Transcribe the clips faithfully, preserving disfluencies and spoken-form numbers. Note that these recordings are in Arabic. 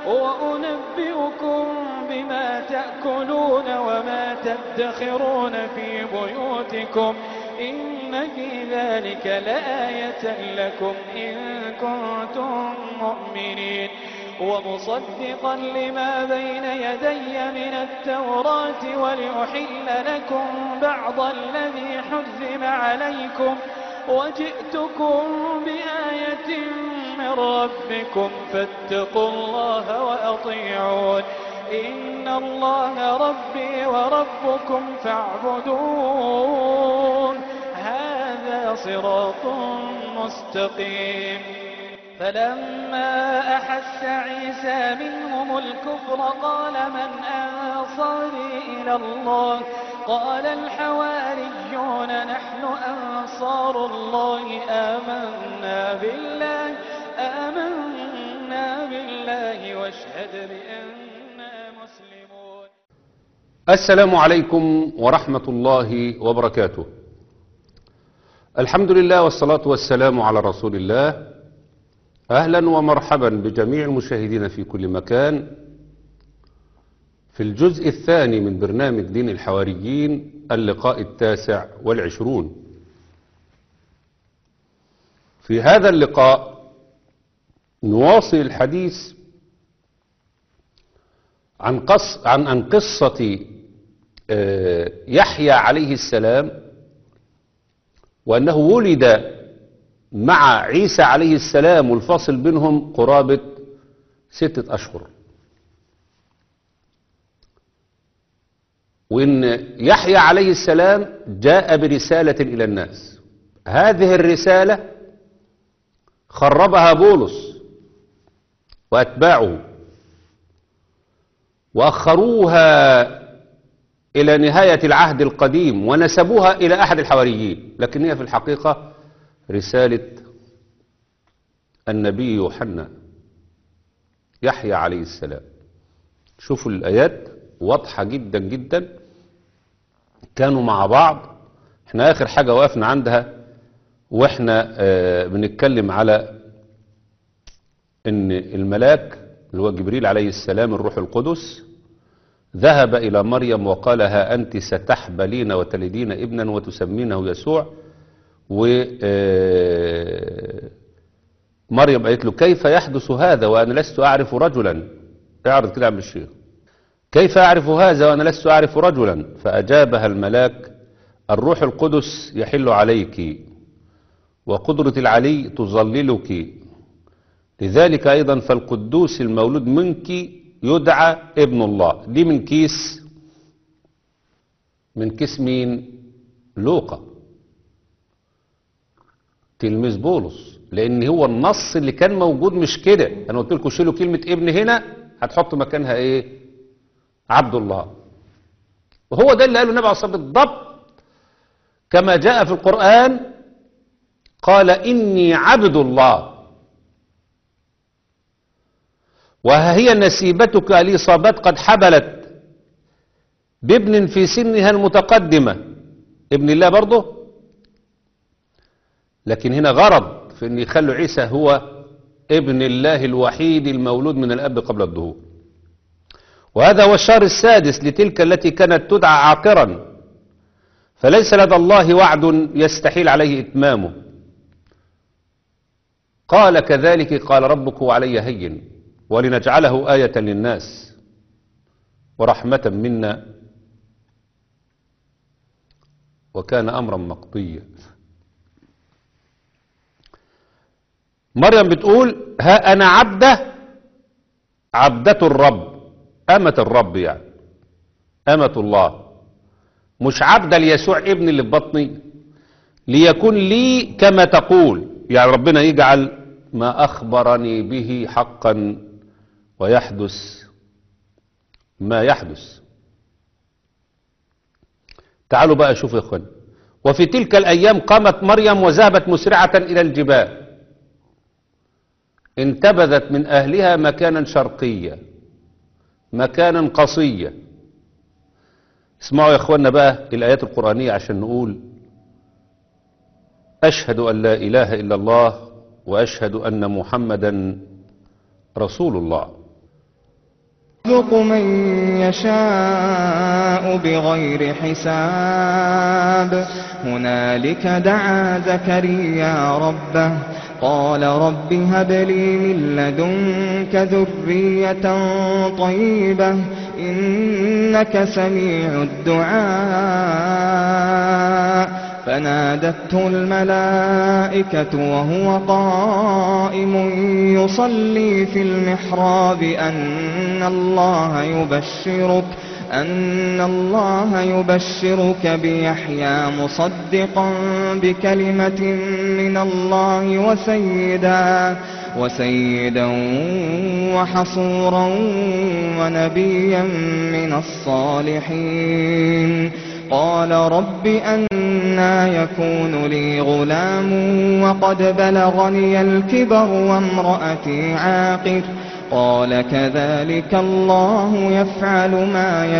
وأنبئكم بما تأكلون وما تدخرون في بيوتكم إن في ذلك لآية لكم إن كنتم مؤمنين ومصدقا لما بين يدي من التوراة ولأحل لكم بعض الذي حرم عليكم وجئتكم بآية من ربكم فاتقوا الله وأطيعون إن الله ربي وربكم فاعبدون هذا صراط مستقيم. فلما أحس عيسى منهم الكفر قال من أنصاري إلى الله قال الحواريون نحن أنصار الله آمنا بالله آمنا بالله واشهد بأننا مسلمون. السلام عليكم ورحمة الله وبركاته. الحمد لله والصلاة والسلام على رسول الله. أهلا ومرحبا بجميع المشاهدين في كل مكان في الجزء الثاني من برنامج دين الحواريين اللقاء التاسع والعشرون. في هذا اللقاء نواصل الحديث عن قص عن عن قصة يحيى عليه السلام، وأنه ولد مع عيسى عليه السلام والفاصل بينهم قرابة ستة أشهر، وإن يحيى عليه السلام جاء برسالة إلى الناس. هذه الرسالة خربها بولس وأتباعه وأخروها إلى نهاية العهد القديم ونسبوها إلى أحد الحواريين، لكن هي في الحقيقة رسالة النبي يوحنا يحيى عليه السلام. شوفوا الآيات واضحة جدا جدا. كانوا مع بعض، احنا آخر حاجة وقفنا عندها واحنا اه بنتكلم على ان الملاك اللي هو جبريل عليه السلام الروح القدس ذهب إلى مريم وقال ها أنت ستحبلين وتلدين ابنا وتسمينه يسوع. ومريم قالت له كيف يحدث هذا وأنا لست أعرف رجلا. اعرض كده عم الشيخ. كيف أعرف هذا وأنا لست أعرف رجلا؟ فأجابها الملاك الروح القدس يحل عليك وقدرة العلي تظللك، لذلك أيضا فالقدوس المولود منك يدعى ابن الله. دي من كيس من كيس مين؟ لوقا تلميذ بولس، لأن هو النص اللي كان موجود مش كده. أنا قلت لكم شيلوا كلمة ابن هنا هتحط مكانها إيه؟ عبد الله. وهو ده اللي قاله النبي عليه الصلاة والسلام بالضبط كما جاء في القرآن، قال إني عبد الله وهي نسيبتك الإصابات قد حبلت بابن في سنها المتقدمة. ابن الله برضه، لكن هنا غرض في أن يخلوا عيسى هو ابن الله الوحيد المولود من الأب قبل الظهور. وهذا هو الشهر السادس لتلك التي كانت تدعى عاقرا، فليس لدى الله وعد يستحيل عليه إتمامه. قال كذلك قال ربك علي هين ولنجعله آية للناس ورحمة منا وكان أمرا مقضيا. مريم بتقول ها أنا عبدة عبدة الرب، أمة الرب، يعني أمة الله، مش عبدة ليسوع ابن اللي في بطني ليكون لي كما تقول. يعني ربنا يجعل ما أخبرني به حقا ويحدث ما يحدث. تعالوا بقى شوفوا يا اخوان. وفي تلك الأيام قامت مريم وذهبت مسرعة إلى الجبال، انتبذت من أهلها مكانا شرقيا مكانا قصيا. اسمعوا يا اخوانا بقى الآيات القرآنية عشان نقول أشهد أن لا إله إلا الله وأشهد أن محمدا رسول الله. يرزق من يشاء بغير حساب هنالك دعا زكريا ربه قال رب هب لي من لدنك ذرية طيبة إنك سميع الدعاء فنادته الملائكة وهو قائم يصلي في المحراب أن الله يبشرك أن الله يبشرك بيحيى مصدقا بكلمة من الله وسيدا وسيدا وحصورا ونبيا من الصالحين قال رب أنى يكون لي غلام وقد بلغني الكبر وامرأتي عاقر قال كذلك الله يفعل ما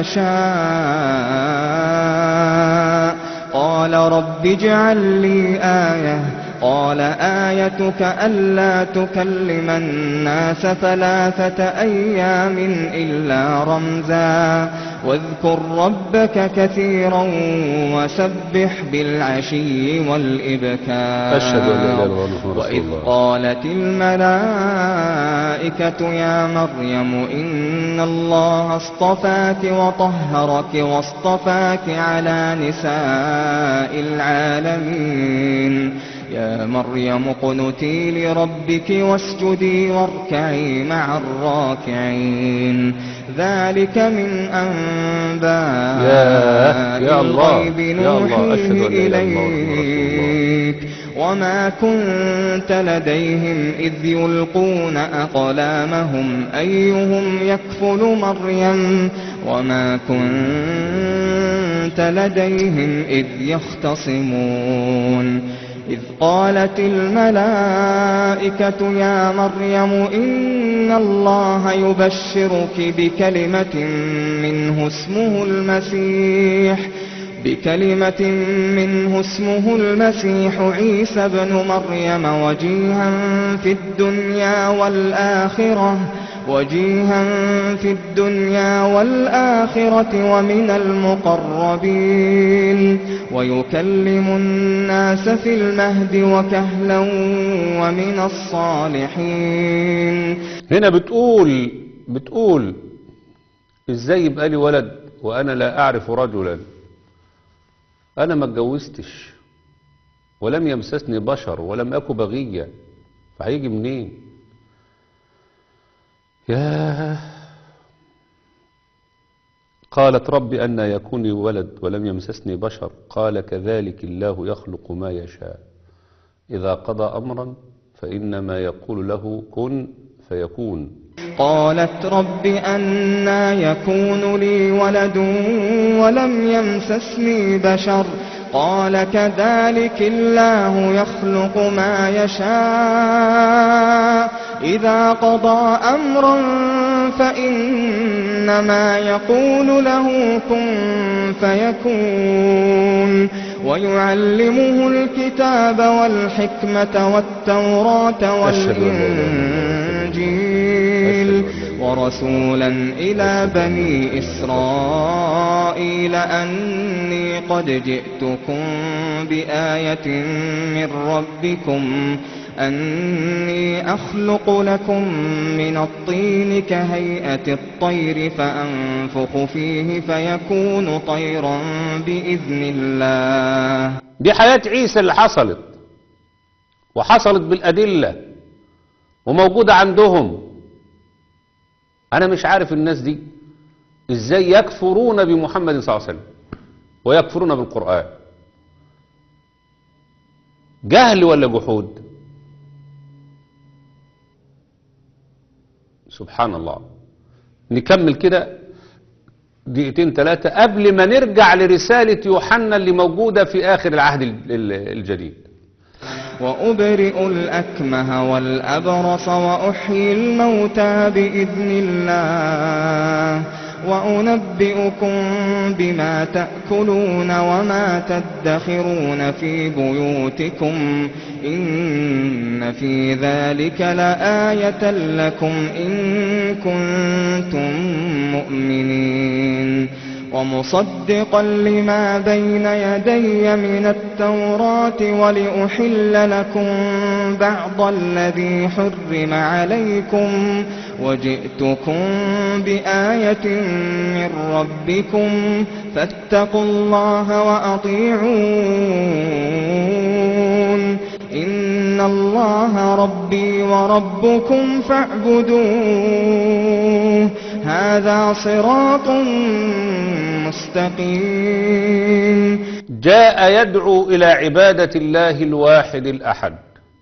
يشاء قال رب اجعل لي آية قال آيتك ألا تكلم الناس ثلاثة أيام إلا رمزا واذكر ربك كثيرا وسبح بالعشي والإبكار أشهد أن لا إله إلا الله محمد رسول وإذ الله. قالت الملائكة يا مريم إن الله اصطفاك وطهرك واصطفاك على نساء العالمين يا مريم اقنتي لربك واسجدي واركعي مع الراكعين ذلك من أنباء يا الله الغيب يا الله أشهد نوحيه أن لا إله إلا الله محمد رسول الله. إليك وما كنت لديهم إذ يلقون أقلامهم أيهم يكفل مريم وما كنت لديهم إذ يختصمون إذ قالت الملائكة يا مريم إن الله يبشرك بكلمة منه اسمه المسيح بكلمة منه اسمه المسيح عيسى ابن مريم وجيها في الدنيا والآخرة وجيها في الدنيا والآخرة ومن المقربين ويكلم الناس في المهد وكهلا ومن الصالحين. هنا بتقول بتقول ازاي يبقى لي ولد وانا لا اعرف رجلا، انا ما اتجوزتش ولم يمسسني بشر ولم اكن بغيا، فهيجي منين؟ ياه. قالت رب أن يكون لي ولد ولم يمسسني بشر قال كذلك الله يخلق ما يشاء إذا قضى أمرا فإنما يقول له كن فيكون. قالت رب أنى يكون لي ولد ولم يمسسني بشر قال كذلك الله يخلق ما يشاء إذا قضى أمرا فإنما يقول له كن فيكون ويعلمه الكتاب والحكمة والتوراة والإنجيل ورسولا إلى بني إسرائيل أني قد جئتكم بآية من ربكم أني أخلق لكم من الطين كهيئة الطير فأنفخ فيه فيكون طيرا بإذن الله. دي حياة عيسى اللي حصلت وحصلت بالأدلة وموجودة عندهم. أنا مش عارف الناس دي إزاي يكفرون بمحمد صلى الله عليه وسلم ويكفرون بالقرآن. جهل ولا جحود؟ سبحان الله. نكمل كده دقيقتين ثلاثة قبل ما نرجع لرسالة يوحنا اللي موجودة في آخر العهد الجديد. وأبرئ الأكمه والأبرص وأحيي الموتى بإذن الله وأنبئكم بما تأكلون وما تدخرون في بيوتكم إن في ذلك لآية لكم إن كنتم مؤمنين ومصدقا لما بين يدي من التوراة ولأحل لكم بعض الذي حرم عليكم وجئتكم بآية من ربكم فاتقوا الله وأطيعون إن الله ربي وربكم فاعبدوه هذا صراط مستقيم. جاء يدعو إلى عبادة الله الواحد الأحد،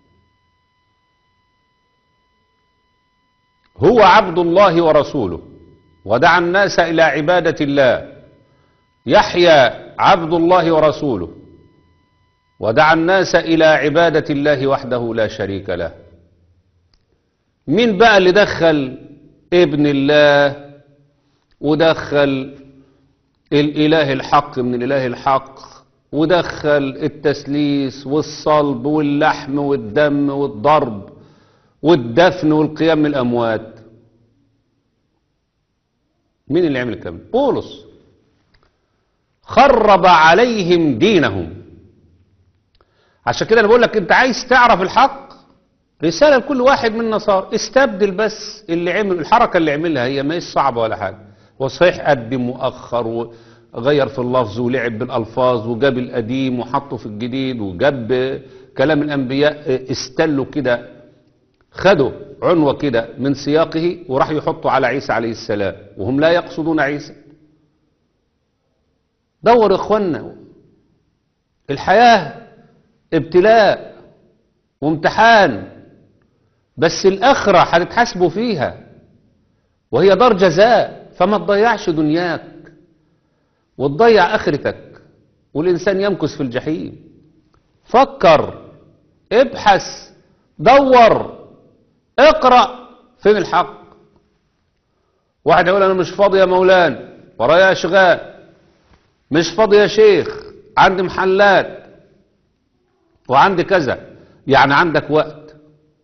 هو عبد الله ورسوله، ودعا الناس إلى عبادة الله. يحيى عبد الله ورسوله، ودعا الناس إلى عبادة الله وحده لا شريك له. مين بقى اللي دخل ابن الله ودخل الإله الحق من الإله الحق ودخل التسليس والصلب واللحم والدم والضرب والدفن والقيام من الأموات؟ مين اللي عمل الكلام؟ بولس. خرب عليهم دينهم. عشان كده انا بقول لك انت عايز تعرف الحق، رسالة لكل واحد من النصارى، استبدل بس اللي عمل الحركة اللي عملها، هي ما هيش صعبة ولا حاجة. هو صحيح قدم وأخر وغير في اللفظ ولعب بالألفاظ وجاب القديم وحطه في الجديد وجاب كلام الأنبياء استلوا كده، خدوا عنوة كده من سياقه وراح يحطوا على عيسى عليه السلام وهم لا يقصدون عيسى. دور إخواننا، الحياة ابتلاء وامتحان، بس الآخرة هتتحاسبوا فيها وهي دار جزاء، فما تضيعش دنياك وتضيع آخرتك والإنسان يمكث في الجحيم. فكر، ابحث، دور، اقرأ فين الحق. واحد يقول أنا مش فاضي يا مولانا، ورايا أشغال، مش فاضي يا شيخ، عندي محلات وعندي كذا. يعني عندك وقت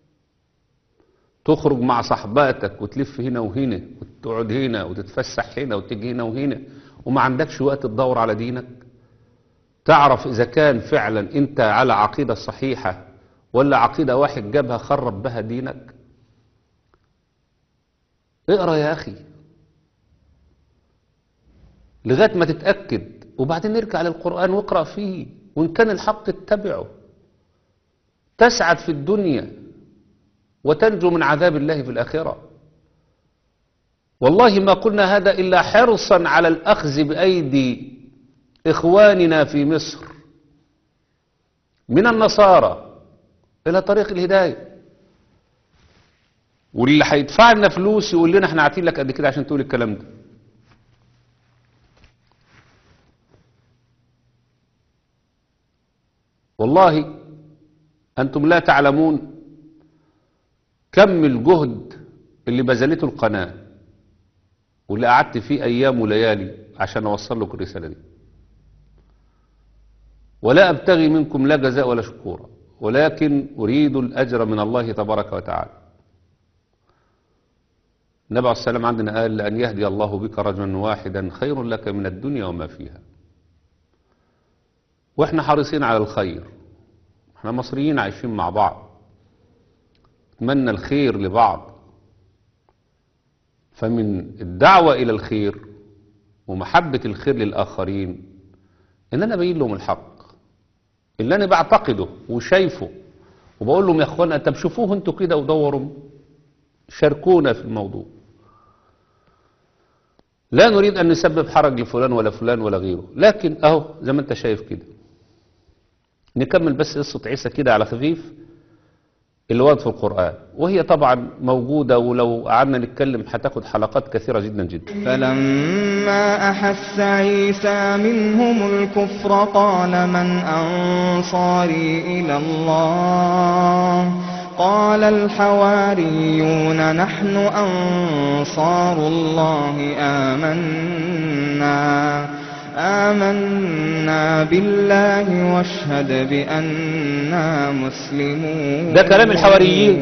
تخرج مع صحباتك وتلف هنا وهنا وتقعد هنا وتتفسح هنا وتيجي هنا وهنا، وما عندكش وقت تدور على دينك؟ تعرف إذا كان فعلا أنت على عقيدة صحيحة ولا عقيدة واحد جابها خرب بها دينك؟ اقرأ يا أخي لغاية ما تتأكد، وبعدين ارجع للقرآن واقرأ فيه، وإن كان الحق اتبعه تسعد في الدنيا وتنجو من عذاب الله في الآخرة. والله ما قلنا هذا إلا حرصا على الأخذ بأيدي إخواننا في مصر من النصارى إلى طريق الهداية. واللي هيدفع لنا فلوس يقول لنا احنا عاطين لك قد كده عشان تقول الكلام ده. والله أنتم لا تعلمون كم الجهد اللي بذلته القناة واللي قعدت فيه أيام وليالي عشان أوصل لكم الرسالة دي. ولا أبتغي منكم لا جزاء ولا شكورا، ولكن أريد الأجر من الله تبارك وتعالى. النبي عليه السلام عندنا قال لأن يهدي الله بك رجلا واحدا خير لك من الدنيا وما فيها. وإحنا حريصين على الخير، احنا مصريين عايشين مع بعض، نتمنى الخير لبعض. فمن الدعوة إلى الخير ومحبة الخير للآخرين إن أنا أبين لهم الحق اللي أنا بعتقده وشايفه، وبقول لهم يا أخوانا طب شوفوه أنتوا كده ودوروا، شاركونا في الموضوع. لا نريد أن نسبب حرج لفلان ولا فلان ولا غيره، لكن أهو زي ما أنت شايف كده. نكمل بس قصة عيسى كده على خفيف اللي ورد في القرآن، وهي طبعا موجودة ولو قعدنا نتكلم هتاخد حلقات كثيرة جدا جدا. فلما أحس عيسى منهم الكفر قال من أنصاري إلى الله قال الحواريون نحن أنصار الله آمنا آمنا بالله واشهد بأننا مسلمون. ده كلام الحواريين،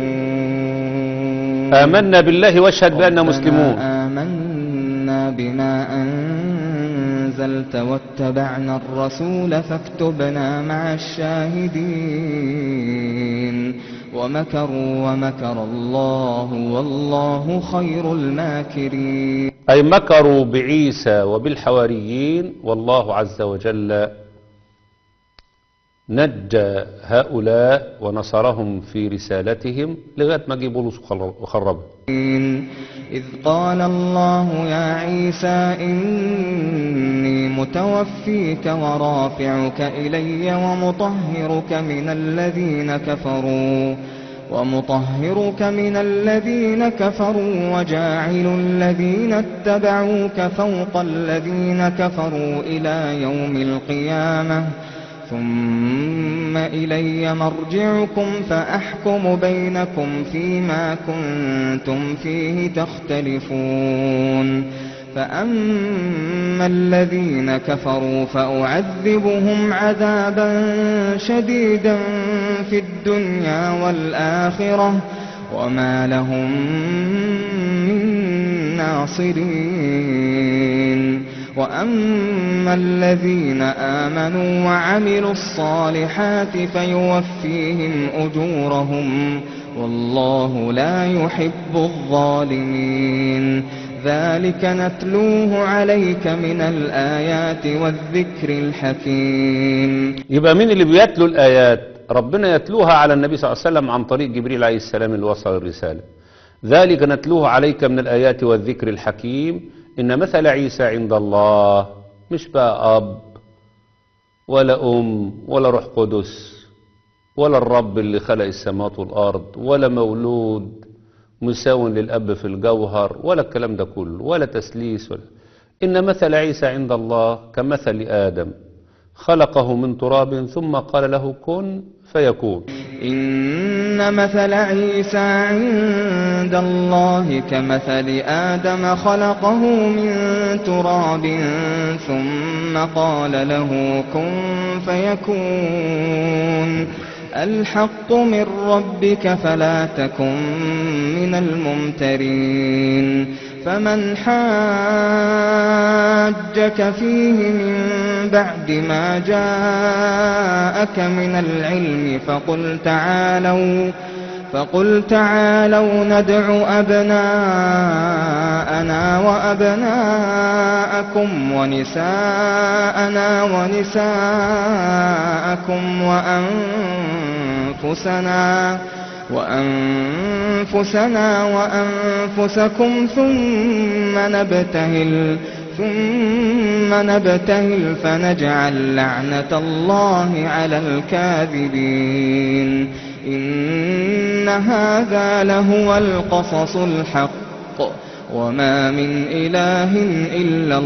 آمنا بالله واشهد بأننا مسلمون. آمنا بما أنزلت واتبعنا الرسول فاكتبنا مع الشاهدين ومكروا ومكر الله والله خير الماكرين. أي مكروا بعيسى وبالحواريين، والله عز وجل نجى هؤلاء ونصرهم في رسالتهم لغاية ما جه بولس وخربهم. إذ قال الله يا عيسى إني متوفيك ورافعك إلي ومطهرك من الذين كفروا ومطهرك من الذين كفروا وجاعل الذين اتبعوك فوق الذين كفروا إلى يوم القيامة ثم إلي مرجعكم فأحكم بينكم فيما كنتم فيه تختلفون. فأما الذين كفروا فأعذبهم عذابا شديدا في الدنيا والآخرة وما لهم من ناصرين. وأما الذين آمنوا وعملوا الصالحات فيوفيهم أجورهم والله لا يحب الظالمين. ذلك نتلوه عليك من الآيات والذكر الحكيم. يبقى مين اللي بيتلو الآيات؟ ربنا يتلوها على النبي صلى الله عليه وسلم عن طريق جبريل عليه السلام اللي وصل الرسالة. ذلك نتلوه عليك من الآيات والذكر الحكيم. إن مثل عيسى عند الله مش بقى أب ولا أم ولا روح قدس ولا الرب اللي خلق السماوات والأرض ولا مولود مساو للأب في الجوهر ولا الكلام ده كله ولا تسليس ولا. إن مثل عيسى عند الله كمثل آدم خلقه من تراب ثم قال له كن فيكون. إن مثل عيسى عند الله كمثل آدم خلقه من تراب ثم قال له كن فيكون. الحق من ربك فلا تكن من الممترين. فمن حاجك فيه من بعد ما جاءك من العلم فقل تعالوا فقل تعالوا ندع أبناءنا وأبناءكم ونساءنا ونساءكم وأنفسنا وأنفسنا وأنفسكم ثم نبتهل ثم نبتهل فنجعل لعنة الله على الكاذبين. إن هذا لهو القصص الحق وما من إله إلا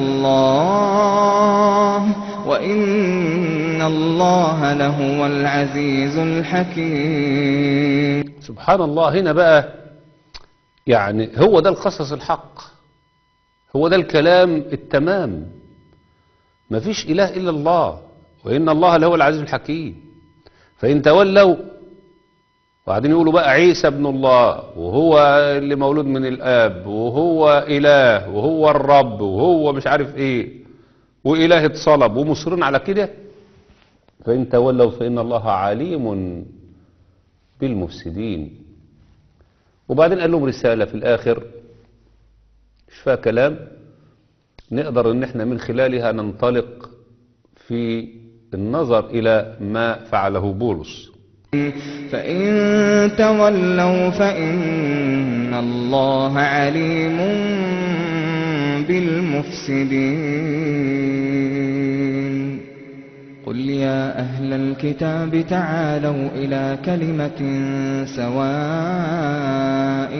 الله وإن الله لهو العزيز الحكيم. سبحان الله. هنا بقى يعني هو ده القصص الحق، هو ده الكلام التمام. مفيش إله إلا الله وإن الله لهو العزيز الحكيم. فإن تولوا وبعدين يقولوا بقى عيسى ابن الله وهو اللي مولود من الآب وهو إله وهو الرب وهو مش عارف إيه وإله اتصلب ومصرين على كده، فإن تولوا فإن الله عليم بالمفسدين. وبعدين قال لهم رسالة في الآخر مش فيها كلام نقدر ان احنا من خلالها ننطلق في النظر إلى ما فعله بولس. فإن تولوا فإن الله عليم بالمفسدين. قل يا أهل الكتاب تعالوا إلى كلمة سواء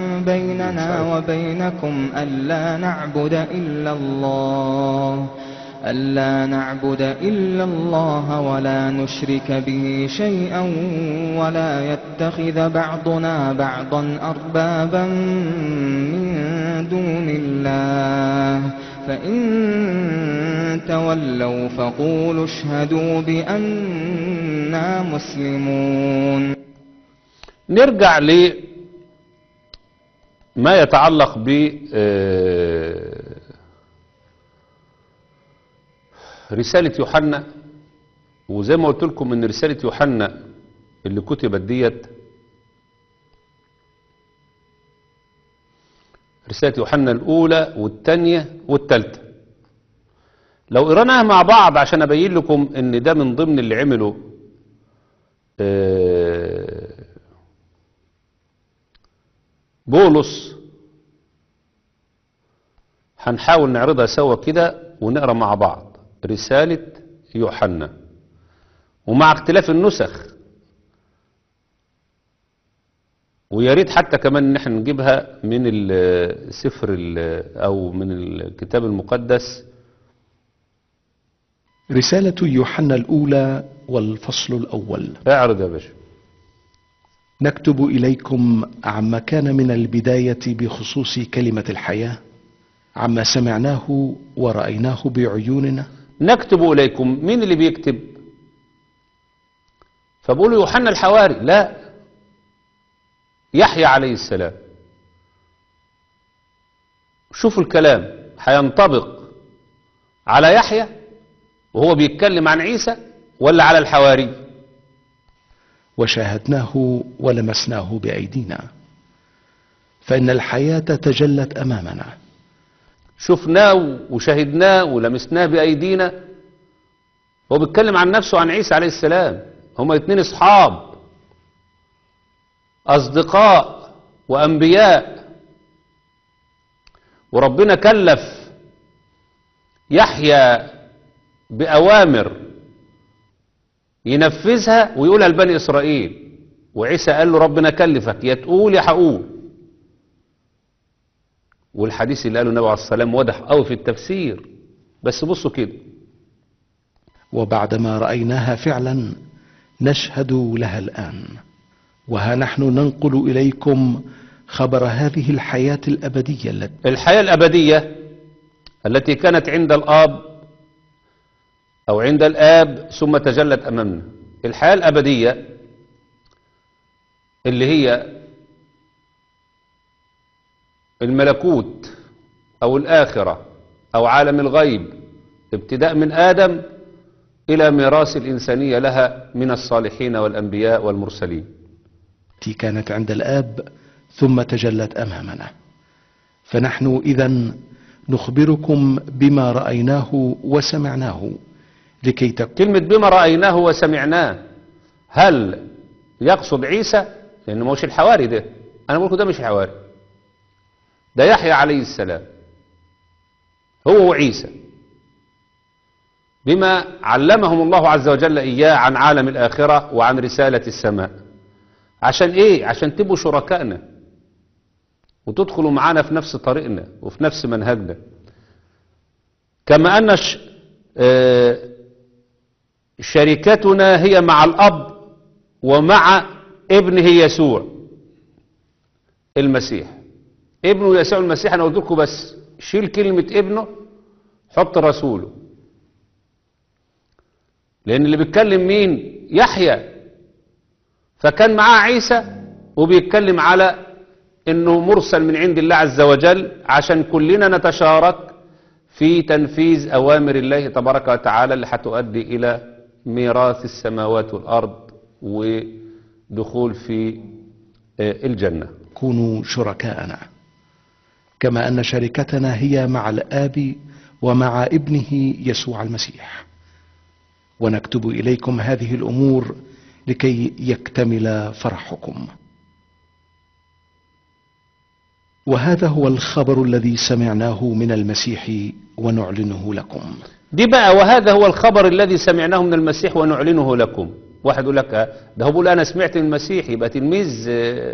بيننا وبينكم ألا نعبد إلا الله ألا نعبد إلا الله ولا نشرك به شيئا ولا يتخذ بعضنا بعضا أربابا من دون الله فإن تولوا فقولوا اشهدوا بأننا مسلمون. نرجع لما يتعلق ب رسالة يوحنا، وزي ما قلت لكم ان رسالة يوحنا اللي كتبت ديت رسالة يوحنا الأولى والثانية والثالثة، لو قرأناها مع بعض عشان أبين لكم إن ده من ضمن اللي عمله بولس، هنحاول نعرضها سوا كده ونقرأ مع بعض رسالة يوحنا، ومع اختلاف النسخ، ويا ريت حتى كمان ان احنا نجيبها من السفر او من الكتاب المقدس. رسالة يوحنا الأولى والفصل الأول. اعرض يا باشا. نكتب إليكم عما كان من البداية بخصوص كلمة الحياة، عما سمعناه ورأيناه بعيوننا. نكتب إليكم، مين اللي بيكتب؟ فبقولوا يوحنا الحواري؟ لا، يحيى عليه السلام. شوفوا الكلام هينطبق على يحيى وهو بيتكلم عن عيسى ولا على الحواري؟ وشاهدناه ولمسناه بأيدينا، فإن الحياة تجلت أمامنا. شفناه وشاهدناه ولمسناه بأيدينا، هو بيتكلم عن نفسه عن عيسى عليه السلام. هما اتنين اصحاب، أصدقاء وأنبياء، وربنا كلف يحيى بأوامر ينفذها ويقولها لبني إسرائيل، وعيسى قال له ربنا كلفك يا تقول يا هقول. والحديث اللي قاله النبي عليه الصلاة والسلام واضح قوي في التفسير، بس بصوا كده. وبعدما رأيناها فعلا نشهد لها الآن، وها نحن ننقل إليكم خبر هذه الحياة الأبدية التي الحياة الأبدية التي كانت عند الآب أو عند الآب ثم تجلت أمامنا. الحياة الأبدية اللي هي الملكوت أو الآخرة أو عالم الغيب، ابتداء من آدم إلى ميراث الإنسانية لها من الصالحين والأنبياء والمرسلين. التي كانت عند الآب ثم تجلت أمامنا، فنحن إذن نخبركم بما رأيناه وسمعناه لكي تكون. كلمة بما رأيناه وسمعناه، هل يقصد عيسى؟ لأنه مش الحواري ده، أنا بقول لكم ده مش الحواري، ده يحيى عليه السلام هو وعيسى، بما علمهم الله عز وجل إياه عن عالم الآخرة وعن رسالة السماء. عشان إيه؟ عشان تبقوا شركائنا وتدخلوا معانا في نفس طريقنا وفي نفس منهجنا، كما أن ش... آه... شركتنا هي مع الأب ومع ابنه يسوع المسيح. ابنه يسوع المسيح، أنا قلت لكم بس شيل كلمة ابنه حط رسوله، لأن اللي بيتكلم مين؟ يحيى، فكان معاه عيسى وبيتكلم على انه مرسل من عند الله عز وجل عشان كلنا نتشارك في تنفيذ اوامر الله تبارك وتعالى اللي هتؤدي الى ميراث السماوات والارض ودخول في الجنة. كونوا شركاءنا كما ان شركتنا هي مع الآب ومع ابنه يسوع المسيح، ونكتب إليكم هذه الأمور لكي يكتمل فرحكم. وهذا هو الخبر الذي سمعناه من المسيح ونعلنه لكم. دي بقى وهذا هو الخبر الذي سمعناه من المسيح ونعلنه لكم. واحد يقول لك ده هو بيقول أنا سمعت من المسيح، يبقى تلميذ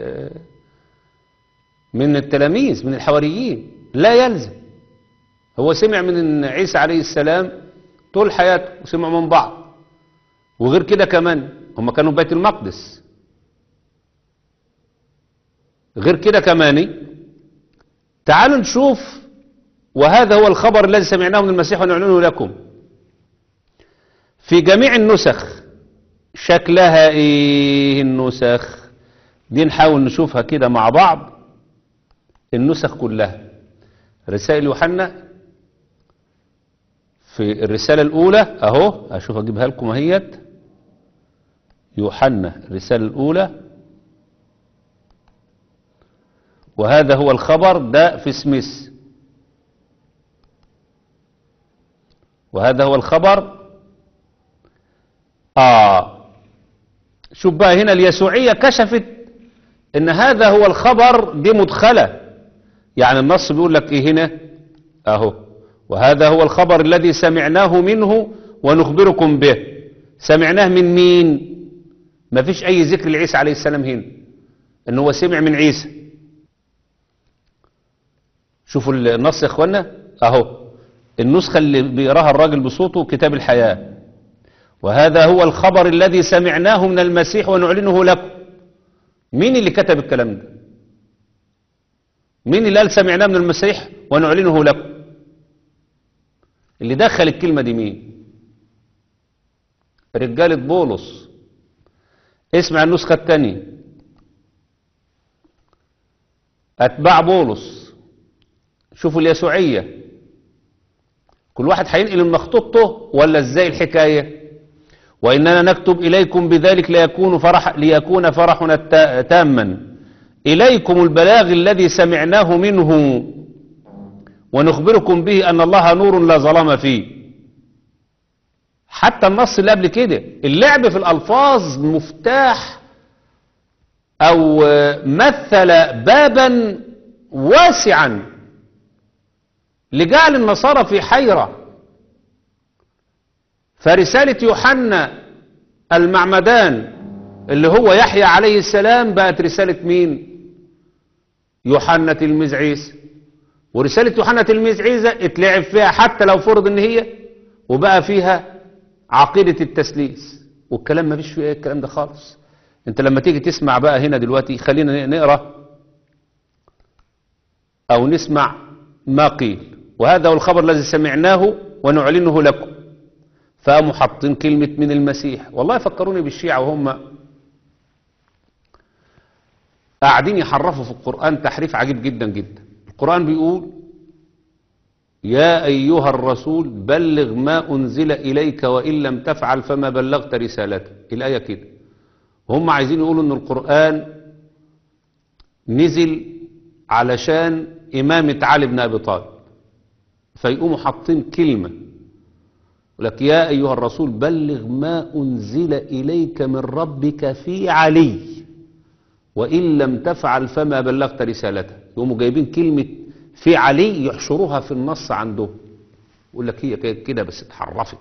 من التلاميذ من الحواريين. لا يلزم، هو سمع من عيسى عليه السلام طول حياته وسمعوا من بعض. وغير كده كمان هم كانوا في بيت المقدس. غير كده كمان تعالوا نشوف، وهذا هو الخبر الذي سمعناه من المسيح ونعلنه لكم. في جميع النسخ شكلها ايه النسخ دي؟ نحاول نشوفها كده مع بعض. النسخ كلها رسائل يوحنا في الرسالة الأولى أهو، أشوف أجيبها لكم اهيت. يوحنا الرسالة الأولى، وهذا هو الخبر ده في سميث، وهذا هو الخبر. آه شوف بقى هنا اليسوعية كشفت إن هذا هو الخبر، دي مدخلة. يعني النص بيقول لك إيه هنا أهو، وهذا هو الخبر الذي سمعناه منه ونخبركم به. سمعناه من مين؟ ما فيش أي ذكر لعيسى عليه السلام هنا إنه هو سمع من عيسى. شوفوا النص يا إخوانا أهو، النسخة اللي بيقراها الراجل بصوته كتاب الحياة. وهذا هو الخبر الذي سمعناه من المسيح ونعلنه لكم. مين اللي كتب الكلام ده؟ مين اللي قال سمعناه من المسيح ونعلنه لكم؟ اللي دخل الكلمة دي مين؟ رجالة بولس. اسمع النسخة الثانية، أتباع بولس. شوفوا اليسوعية، كل واحد هينقل من مخطوطته ولا ازاي الحكاية؟ وإننا نكتب إليكم بذلك ليكون فرح ليكون فرحنا تاما إليكم البلاغ الذي سمعناه منه ونخبركم به أن الله نور لا ظلام فيه. حتى النص اللي قبل كده اللعب في الألفاظ مفتاح أو مثل بابا واسعا لجعل النصارى في حيرة. فرسالة يوحنا المعمدان اللي هو يحيى عليه السلام بقت رسالة مين؟ يوحنا تلميذ عيسى. ورسالة يوحنا تلميذ عيسى اتلعب فيها حتى لو فرض ان هي، وبقى فيها عقيدة التثليث والكلام ما فيش فيه الكلام ده خالص. انت لما تيجي تسمع بقى هنا دلوقتي، خلينا نقرأ او نسمع ما قيل. وهذا هو الخبر الذي سمعناه ونعلنه لكم. فقاموا حاطين كلمة من المسيح. والله فكروني بالشيعة وهم قاعدين يحرفوا في القرآن تحريف عجيب جدا جدا. القرآن بيقول يا أيها الرسول بلغ ما أنزل إليك وإن لم تفعل فما بلغت رسالته. الآية كده. هم عايزين يقولوا أن القرآن نزل علشان إمامة علي بن أبي طالب، فيقوموا حاطين كلمة لك يا أيها الرسول بلغ ما أنزل إليك من ربك في علي وإن لم تفعل فما بلغت رسالته. يقوموا جايبين كلمة في علي يحشروها في النص عندهم، يقول لك هي كده بس اتحرفت.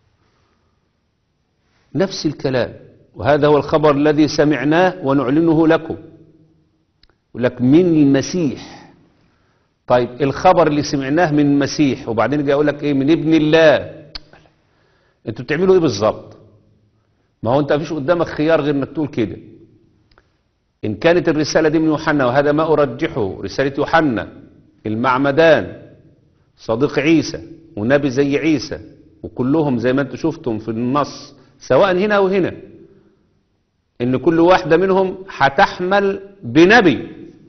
نفس الكلام. وهذا هو الخبر الذي سمعناه ونعلنه لكم. يقول لك من المسيح. طيب الخبر اللي سمعناه من المسيح وبعدين جاي يقول لك ايه؟ من ابن الله. انتوا بتعملوا ايه بالظبط؟ ما هو انت مفيش قدامك خيار غير انك تقول كده. ان كانت الرسالة دي من يوحنا، وهذا ما ارجحه، رسالة يوحنا المعمدان صديق عيسى ونبي زي عيسى، وكلهم زي ما انتوا شفتم في النص سواء هنا او هنا ان كل واحدة منهم هتحمل بنبي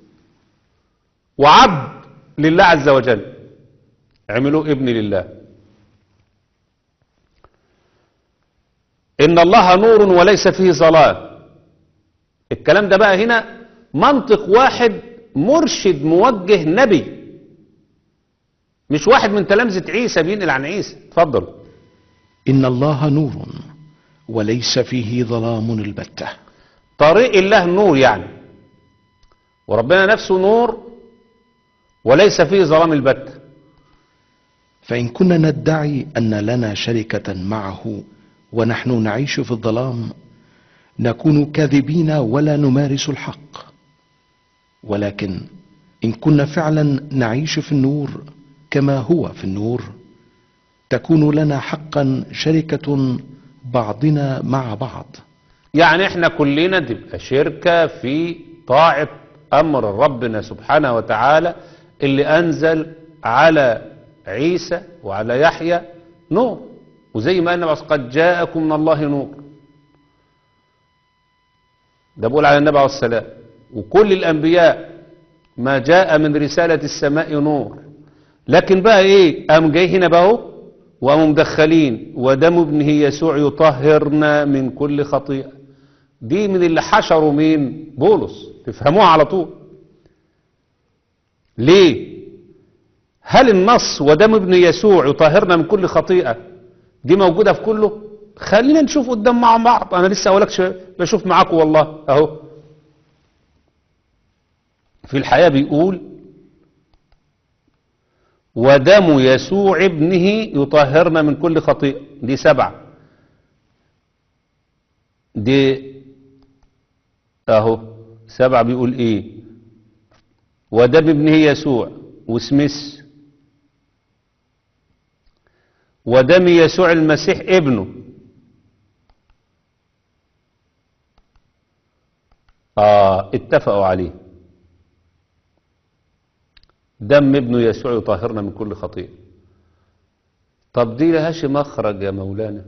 وعبد لله عز وجل، عملوه ابن لله. إن الله نور وليس فيه ظلام. الكلام ده بقى هنا منطق واحد مرشد موجه نبي، مش واحد من تلامذة عيسى بينقل عن عيسى. اتفضل. إن الله نور وليس فيه ظلام البتة. طريق الله نور يعني، وربنا نفسه نور وليس فيه ظلام البتة. فإن كنا ندعي أن لنا شركة معه ونحن نعيش في الظلام نكون كاذبين ولا نمارس الحق. ولكن إن كنا فعلا نعيش في النور كما هو في النور تكون لنا حقا شركة بعضنا مع بعض. يعني احنا كلنا تبقى شركة في طاعة امر ربنا سبحانه وتعالى اللي انزل على عيسى وعلى يحيى نور، وزي ما النبي قد جاءكم من الله نور، ده بقول على النبي عليه السلام. وكل الانبياء ما جاء من رسالة السماء نور، لكن بقى ايه، قام جاي هنا بقى وقاموا مدخلين ودم ابنه يسوع يطهرنا من كل خطيئة. دي من اللي حشروا مين؟ بولس. تفهموها على طول. ليه؟ هل النص ودم ابن يسوع يطهرنا من كل خطيئة دي موجودة في كله؟ خلينا نشوف قدام مع بعض. انا لسه اقولكش بشوف معاكم والله اهو. في الحياة بيقول ودم يسوع ابنه يطهرنا من كل خطيئة، دي سبعة. دي اهو سبعة بيقول ايه؟ ودم ابنه يسوع وسميث ودم يسوع المسيح ابنه. اه اتفقوا عليه، دم ابنه يسوع يطهرنا من كل خطيئة. طب دي لهاش مخرج يا مولانا؟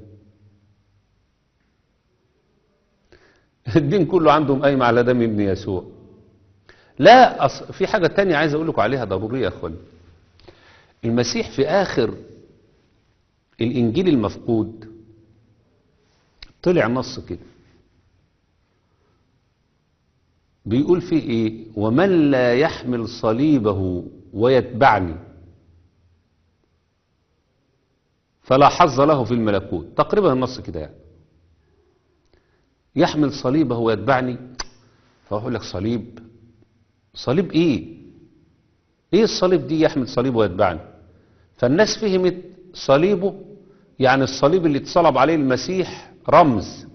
الدين كله عندهم قايم على دم ابن يسوع. لا أص... في حاجة تانية عايز اقول لكم عليها ضرورية يا اخواني. المسيح في اخر الانجيل المفقود طلع نص كده بيقول فيه ايه؟ ومن لا يحمل صليبه ويتبعني فلا حظ له في الملكوت. تقريبا النص كده يعني. يحمل صليبه ويتبعني، فأقول لك صليب صليب ايه؟ ايه الصليب دي يحمل صليبه ويتبعني؟ فالناس فهمت صليبه يعني الصليب اللي اتصلب عليه المسيح رمز.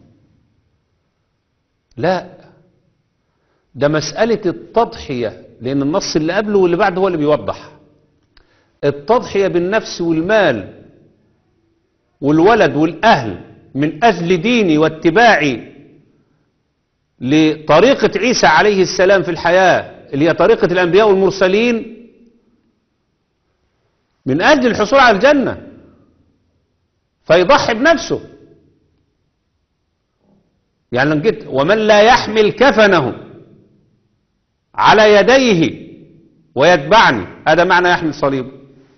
لا، ده مسألة التضحية، لأن النص اللي قبله واللي بعده هو اللي بيوضح التضحية بالنفس والمال والولد والأهل من أجل ديني واتباعي لطريقة عيسى عليه السلام في الحياة اللي هي طريقة الأنبياء والمرسلين من أجل الحصول على الجنة، فيضحي بنفسه. يعني لما جيت ومن لا يحمل كفنه على يديه ويتبعني، هذا معنى يحمل صليبه.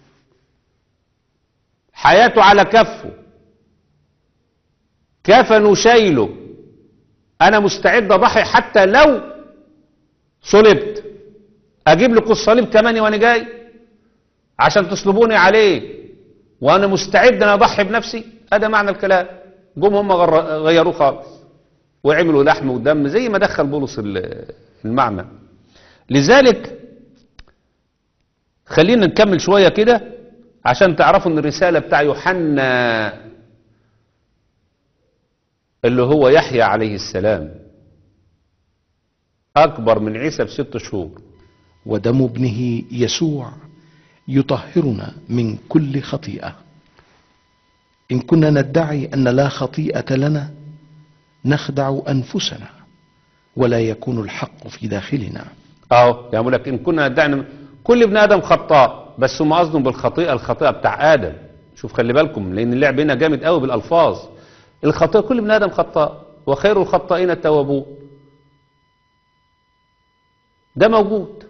حياته على كفه، كفنه شايله، انا مستعد اضحي حتى لو صلبت، اجيب لكم الصليب كمان وانا جاي عشان تصلبوني عليه وانا مستعد ان اضحي بنفسي. هذا معنى الكلام. جم هم غيروه خالص وعملوا لحم ودم زي ما دخل بولس المعنى. لذلك خلينا نكمل شوية كده عشان تعرفوا ان الرسالة بتاع يوحنا اللي هو يحيى عليه السلام اكبر من عيسى بست شهور. ودم ابنه يسوع يطهرنا من كل خطيئة. إن كنا ندعي أن لا خطيئة لنا نخدع أنفسنا ولا يكون الحق في داخلنا. اهو يعني لك إن كنا ندعي أن كل ابن آدم خطاء، بس هم قصدهم بالخطيئة الخطيئة بتاع آدم. شوف خلي بالكم لأن اللعب هنا جامد قوي بالألفاظ. الخطيئة كل ابن آدم خطاء وخير الخطائين التوابون. ده موجود.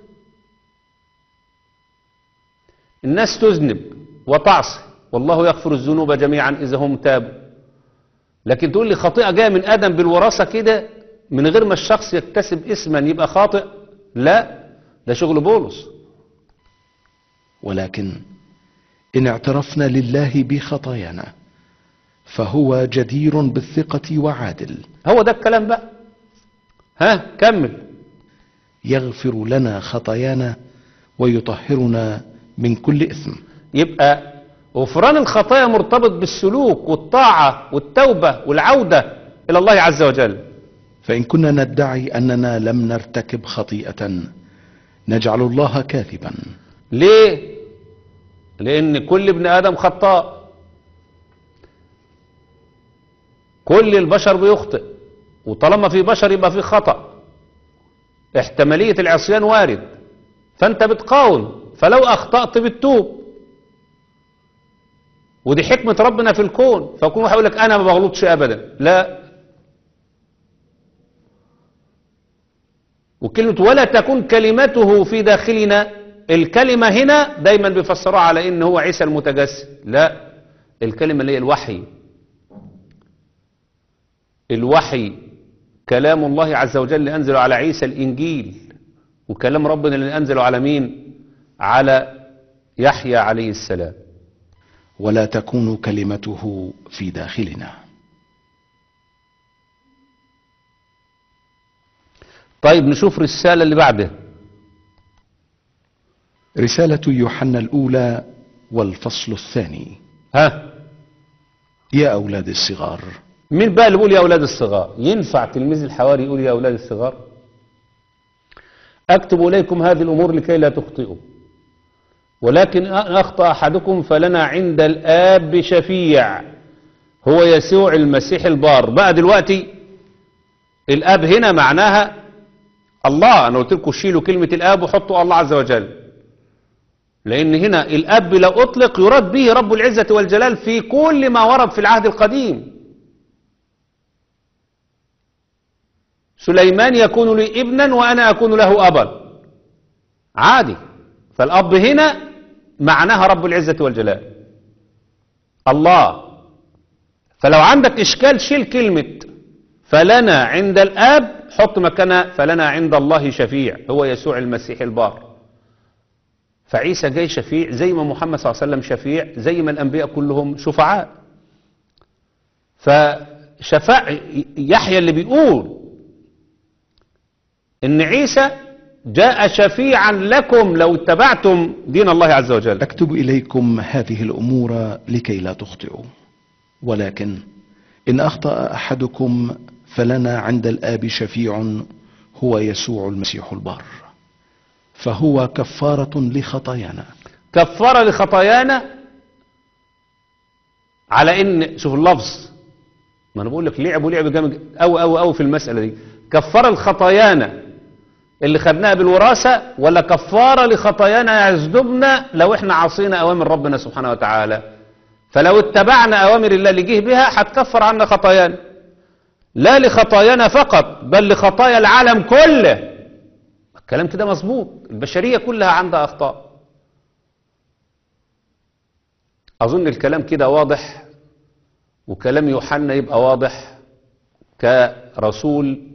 الناس تذنب وتعصي والله يغفر الذنوب جميعا إذا هم تابوا. لكن تقول لي خطيئة جاية من آدم بالوراثة كده من غير ما الشخص يكتسب اسما يبقى خاطئ؟ لا، ده شغل بولس. ولكن إن اعترفنا لله بخطايانا فهو جدير بالثقة وعادل. هو ده الكلام بقى. ها كمل. يغفر لنا خطايانا ويطهرنا من كل إثم. يبقى غفران الخطايا مرتبط بالسلوك والطاعة والتوبة والعودة إلى الله عز وجل. فإن كنا ندعي أننا لم نرتكب خطيئة نجعل الله كاذبا. ليه؟ لأن كل ابن آدم خطاء كل البشر بيخطئ، وطالما في بشر يبقى في خطأ، احتمالية العصيان وارد، فانت بتقاوم، فلو اخطأت بتتوب. ودي حكمة ربنا في الكون. فكون واحد يقول لك انا ما بغلطش ابدا، لا. وكلمة ولا تكون كلمته في داخلنا، الكلمة هنا دايما بيفسروها على ان هو عيسى المتجسد، لا، الكلمة اللي هي الوحي. الوحي كلام الله عز وجل اللي أنزله على عيسى الإنجيل، وكلام ربنا اللي أنزله على مين؟ على يحيى عليه السلام. ولا تكون كلمته في داخلنا. طيب نشوف الرسالة اللي بعدها. رسالة يوحنا الأولى والفصل الثاني. ها، يا أولاد الصغار. مين بقى اللي بيقول يا أولاد الصغار؟ ينفع تلميذ الحواري يقول يا أولاد الصغار؟ أكتب إليكم هذه الأمور لكي لا تخطئوا، ولكن أخطأ أحدكم فلنا عند الآب شفيع هو يسوع المسيح البار. بقى دلوقتي الآب هنا معناها الله. أنا قلت لكم شيلوا كلمة الآب وحطوا الله عز وجل، لأن هنا الآب لو أطلق يراد به رب العزة والجلال في كل ما ورد في العهد القديم. سليمان يكون لي ابنا وأنا أكون له أبا، عادي. فالأب هنا معناها رب العزة والجلال الله. فلو عندك إشكال شيل كلمة فلنا عند الآب، حط مكانها فلنا عند الله شفيع هو يسوع المسيح البار. فعيسى جاي شفيع زي ما محمد صلى الله عليه وسلم شفيع، زي ما الأنبياء كلهم شفعاء. فشفاع يحيى اللي بيقول إن عيسى جاء شفيعا لكم لو اتبعتم دين الله عز وجل. أكتب إليكم هذه الأمور لكي لا تخطئوا، ولكن إن أخطأ أحدكم فلنا عند الآب شفيع هو يسوع المسيح البار، فهو كفارة لخطايانا. كفارة لخطايانا، على إن شوف اللفظ، ما أنا بقول لك لعبوا لعب جامد أو أو أو في المسألة دي. كفارة لخطايانا اللي خدناها بالوراثة، ولا كفارة لخطايانا يذنبنا لو احنا عصينا أوامر ربنا سبحانه وتعالى. فلو اتبعنا أوامر الله اللي جه بها هتكفر عنا خطايانا، لا لخطايانا فقط بل لخطايا العالم كله. الكلام كده مظبوط، البشرية كلها عندها أخطاء. أظن الكلام كده واضح، وكلام يوحنا يبقى واضح كرسول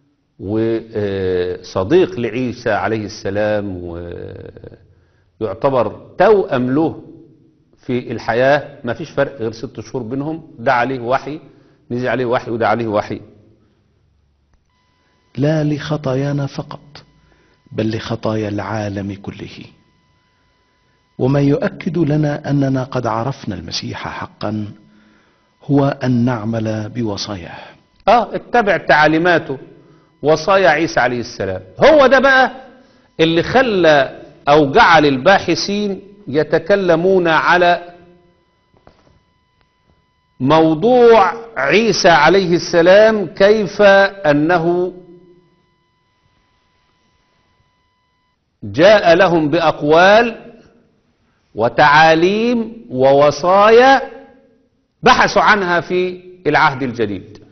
وصديق لعيسى عليه السلام، ويعتبر توأم له في الحياة، ما فيش فرق غير ست شهور بينهم. ده عليه وحي، نزل عليه وحي، وده عليه وحي. لا لخطايانا فقط بل لخطايا العالم كله. وما يؤكد لنا أننا قد عرفنا المسيح حقا هو أن نعمل بوصاياه. اه اتبع تعاليماته، وصايا عيسى عليه السلام. هو ده بقى اللي خلى أو جعل الباحثين يتكلمون على موضوع عيسى عليه السلام، كيف أنه جاء لهم بأقوال وتعاليم ووصايا بحثوا عنها في العهد الجديد،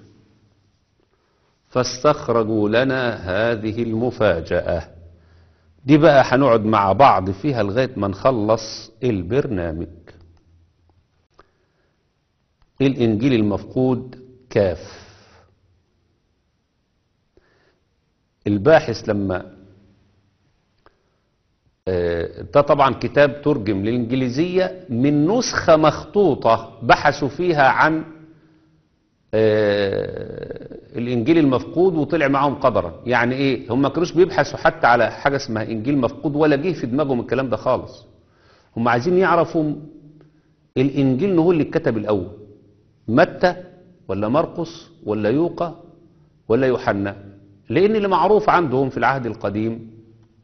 فاستخرجوا لنا هذه المفاجأة. دي بقى هنقعد مع بعض فيها لغاية ما نخلص البرنامج. الإنجيل المفقود كاف. الباحث لما ده طبعا كتاب ترجم للإنجليزية من نسخة مخطوطة بحثوا فيها عن الإنجيل المفقود، وطلع معهم قدرا. يعني إيه؟ هم ما كانوش بيبحثوا حتى على حاجة اسمها إنجيل مفقود، ولا جه في دماغهم الكلام ده خالص. هم عايزين يعرفوا الإنجيل هو اللي اتكتب الأول، متى ولا مرقس ولا يوقا ولا يوحنا، لأن اللي معروف عندهم في العهد القديم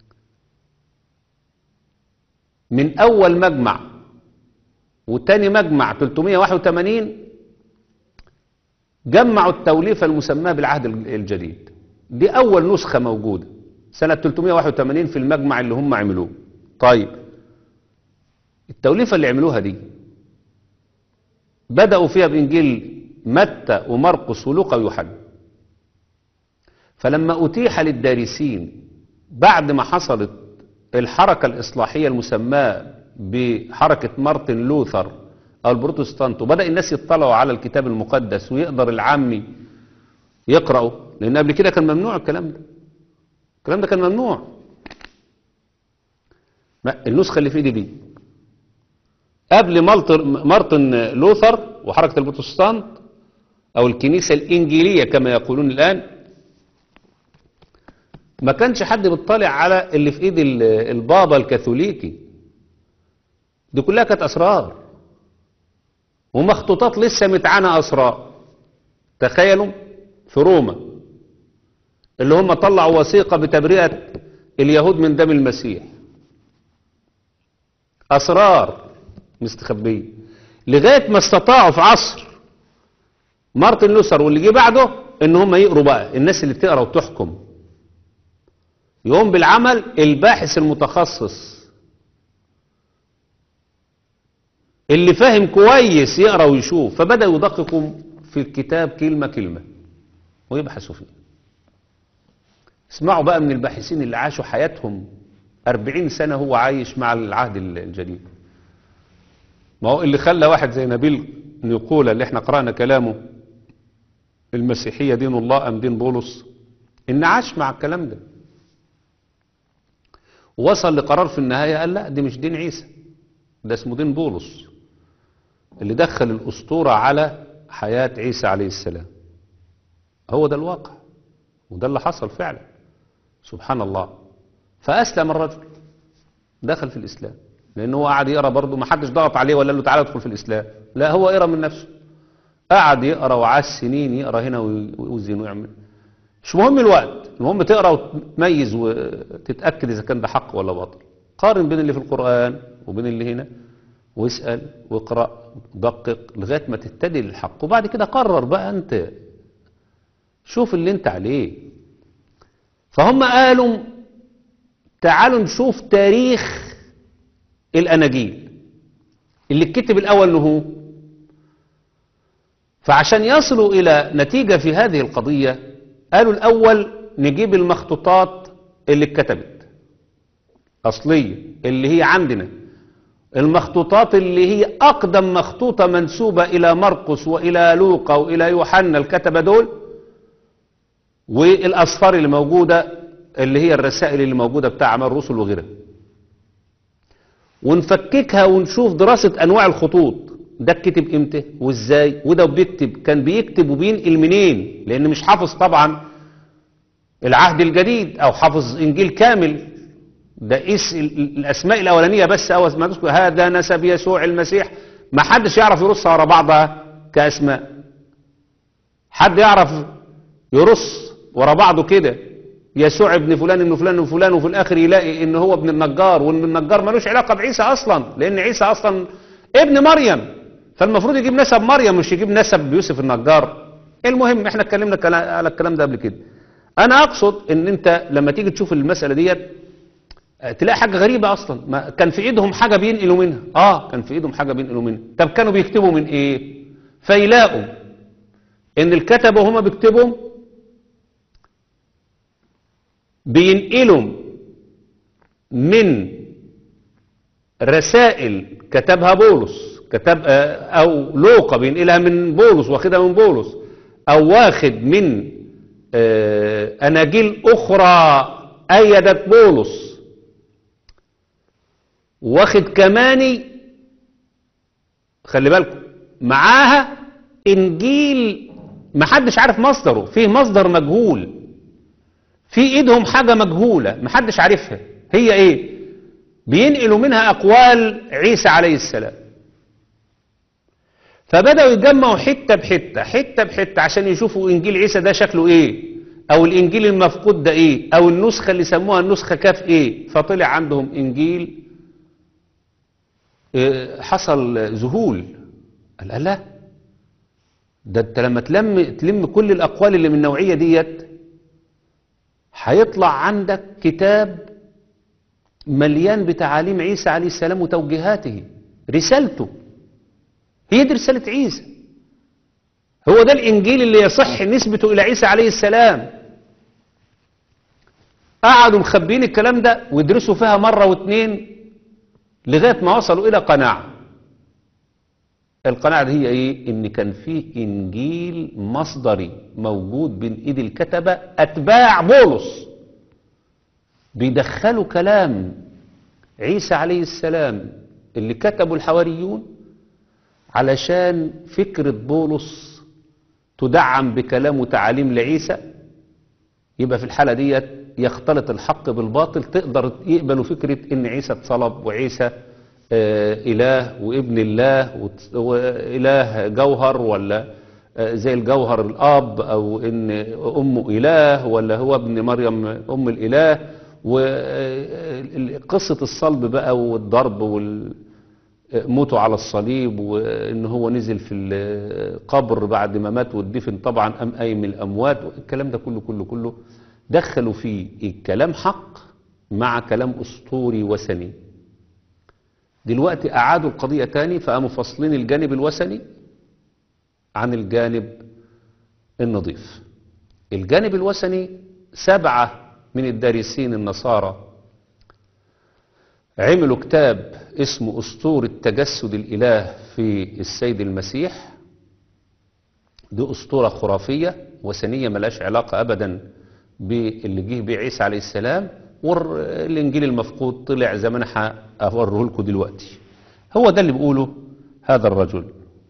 من أول مجمع وتاني مجمع ثلاثمائة وواحد وثمانين جمعوا التوليفة المسماة بالعهد الجديد. دي أول نسخة موجودة سنة ثلاثمائة وواحد وثمانين في المجمع اللي هم عملوه. طيب التوليفة اللي عملوها دي بدأوا فيها بإنجيل متى ومرقس ولوقا ويوحنا. فلما أتيح للدارسين بعد ما حصلت الحركة الإصلاحية المسماة بحركة مارتن لوثر أو البروتستانت، وبدأ الناس يطلعوا على الكتاب المقدس ويقدر العامي يقرأوا، لأن قبل كده كان ممنوع الكلام ده. الكلام ده كان ممنوع. النسخة اللي في ايدي دي قبل مارتن لوثر وحركة البروتستانت أو الكنيسة الإنجيلية كما يقولون الآن، ما كانش حد بيطلع على اللي في ايد البابا الكاثوليكي. دي كلها كانت أسرار ومخطوطات لسه متعانة أسرار. تخيلوا في روما اللي هم طلعوا وثيقة بتبرئة اليهود من دم المسيح، أسرار مستخبية، لغاية ما استطاعوا في عصر مارتن لوثر واللي جه بعده ان هم يقروا بقى. الناس اللي بتقرا وتحكم يقوم بالعمل الباحث المتخصص اللي فاهم كويس يقرا ويشوف. فبدأوا يدققوا في الكتاب كلمة كلمة ويبحثوا فيه. اسمعوا بقى من الباحثين اللي عاشوا حياتهم أربعين سنة هو عايش مع العهد الجديد. ما هو اللي خلى واحد زي نبيل نيقولا اللي احنا قرأنا كلامه المسيحية دين الله أم دين بولس، إن عاش مع الكلام ده ووصل لقرار في النهاية قال لا دي مش دين عيسى، ده اسمه دين بولس اللي دخل الأسطورة على حياة عيسى عليه السلام. هو ده الواقع وده اللي حصل فعلا. سبحان الله. فأسلم الرجل، دخل في الإسلام، لأنه هو قعد يقرأ برضه، ما حدش ضغط عليه ولا له تعالى ادخل في الإسلام، لا هو قرأ من نفسه. قعد يقرأ وعاش سنين يقرأ هنا ويوزن ويعمل. مش مهم الوقت، المهم تقرأ وتميز وتتأكد إذا كان ده حق ولا باطل. قارن بين اللي في القرآن وبين اللي هنا واسأل واقرأ دقق لغاية ما تهتدي للحق، وبعد كده قرر بقى أنت شوف اللي أنت عليه. فهم قالوا تعالوا نشوف تاريخ الأناجيل اللي الكتب الأول له. فعشان يصلوا إلى نتيجة في هذه القضية قالوا الأول نجيب المخطوطات اللي اتكتبت أصلية اللي هي عندنا، المخطوطات اللي هي أقدم مخطوطة منسوبة إلى مرقس وإلى لوقا وإلى يوحنا الكتبة دول، والأصفار اللي موجودة اللي هي الرسائل اللي موجودة بتاع أعمال الرسل وغيرها، ونفككها ونشوف دراسة أنواع الخطوط. ده كتب امتى وازاي، وده بيكتب كان بيكتب وبينقل منين، لأن مش حافظ طبعا العهد الجديد أو حافظ إنجيل كامل. ده اس الأسماء الأولانية بس أو ما تذكر هذا نسب يسوع المسيح، ما حدش يعرف يرصها ورا بعضها كأسماء. حد يعرف يرص ورا بعضه كده يسوع ابن فلان ابن فلان ابن فلان وفي الآخر يلاقي إن هو ابن النجار، وإن النجار ملوش علاقة بعيسى أصلا، لأن عيسى أصلا ابن مريم، فالمفروض يجيب نسب مريم مش يجيب نسب يوسف النجار. المهم احنا اتكلمنا على الكلام ده قبل كده. انا اقصد ان انت لما تيجي تشوف المسألة ديت تلاقي حاجة غريبة اصلا. ما كان في ايدهم حاجة بينقلوا منها، اه كان في ايدهم حاجة بينقلوا منها. طب كانوا بيكتبوا من ايه؟ فيلاقوا ان الكتبة هما بيكتبوا بينقلوا من رسائل كتبها بولس، كتب او لوقا بينقلها من بولس واخدها من بولس، او واخد من اناجيل اخرى ايدت بولس، واخد كماني خلي بالكم معاها انجيل ما حدش عارف مصدره، فيه مصدر مجهول، في ايدهم حاجة مجهولة ما حدش عارفها هي ايه، بينقلوا منها أقوال عيسى عليه السلام. فبدأوا يجمعوا حتة بحتة حتة بحتة عشان يشوفوا إنجيل عيسى ده شكله إيه، أو الإنجيل المفقود ده إيه، أو النسخة اللي سموها النسخة كاف إيه. فطلع عندهم إنجيل حصل ذهول. قال لا ده انت لما تلم تلم كل الأقوال اللي من النوعية ديت هيطلع عندك كتاب مليان بتعاليم عيسى عليه السلام وتوجيهاته، رسالته هي دي رسالة عيسى. هو ده الإنجيل اللي يصح نسبته إلى عيسى عليه السلام. قعدوا مخبين الكلام ده ويدرسوا فيها مرة واثنين لغاية ما وصلوا إلى قناعة. القناعة دي هي إيه؟ إن كان فيه إنجيل مصدري موجود بين إيد الكتبة أتباع بولس بيدخلوا كلام عيسى عليه السلام اللي كتبوا الحواريون علشان فكرة بولس تدعم بكلام وتعاليم لعيسى. يبقى في الحالة دي يختلط الحق بالباطل، تقدر يقبلوا فكرة ان عيسى اتصلب وعيسى آه اله وابن الله واله جوهر، ولا آه زي الجوهر الاب، او ان امه اله، ولا هو ابن مريم ام الاله. وقصة الصلب بقى والضرب والموته على الصليب، وان هو نزل في القبر بعد ما مات والدفن طبعا قام قايم من الاموات، الكلام ده كله كله كله دخلوا فيه الكلام حق مع كلام اسطوري وثني. دلوقتي اعادوا القضية تاني، فقاموا فاصلين الجانب الوثني عن الجانب النظيف. الجانب الوثني سبعة من الدارسين النصارى عملوا كتاب اسمه أسطورة تجسد الإله في السيد المسيح. دي أسطورة خرافية وثنية ملاش علاقة أبدا باللي جه بيه عيسى عليه السلام، والإنجيل المفقود طلع زي ما أنا هوريه لكم دلوقتي. هو ده اللي بيقوله هذا الرجل.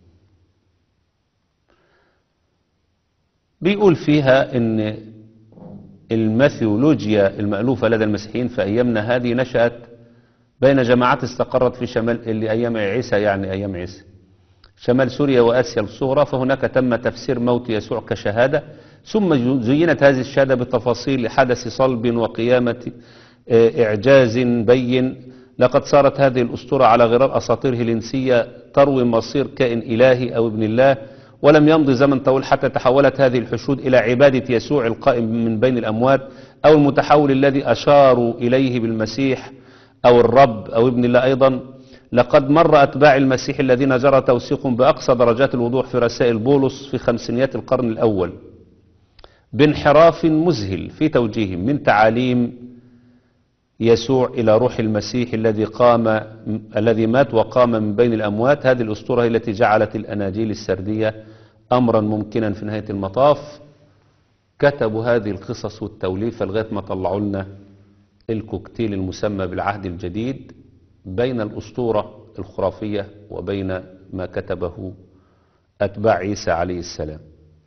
بيقول فيها إن الميثولوجيا المألوفة لدى المسيحيين في أيامنا هذه نشأت بين جماعات استقرت في شمال اللي أيام عيسى، يعني أيام عيسى، شمال سوريا وآسيا الصغرى. فهناك تم تفسير موت يسوع كشهادة، ثم زينت هذه الشهادة بتفاصيل حدث صلب وقيامة إعجاز بين. لقد صارت هذه الأسطورة على غرار أساطير هيلينسية تروي مصير كائن إلهي أو ابن الله. ولم يمضي زمن طويل حتى تحولت هذه الحشود إلى عبادة يسوع القائم من بين الأموات، أو المتحول الذي أشاروا إليه بالمسيح أو الرب أو ابن الله أيضا. لقد مر أتباع المسيح الذين جرى توثيقهم بأقصى درجات الوضوح في رسائل بولس في خمسينيات القرن الأول بانحراف مذهل في توجيههم من تعاليم يسوع إلى روح المسيح الذي قام الذي مات وقام من بين الأموات. هذه الأسطورة هي التي جعلت الأناجيل السردية أمرا ممكنا في نهاية المطاف. كتبوا هذه القصص والتوليفة لغاية ما طلعوا لنا الكوكتيل المسمى بالعهد الجديد بين الأسطورة الخرافية وبين ما كتبه أتباع عيسى عليه السلام.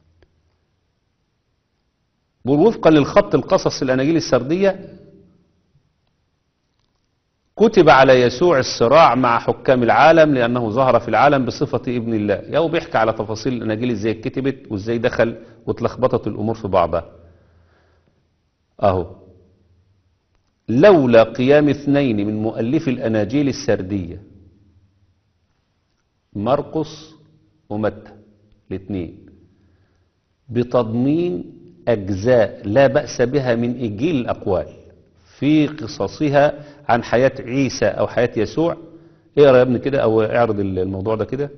وفقا للخط القصص الأناجيل السردية كتب على يسوع الصراع مع حكام العالم لأنه ظهر في العالم بصفة ابن الله. ياهو بيحكي على تفاصيل الأناجيل ازاي كتبت وازاي دخل واتلخبطت الأمور في بعضها. أهو لولا قيام اثنين من مؤلفي الأناجيل السردية مرقس ومتى الاثنين بتضمين أجزاء لا بأس بها من إنجيل الأقوال في قصصها عن حياة عيسى أو حياة يسوع. اقرأ يا ابني كده أو اعرض الموضوع ده كده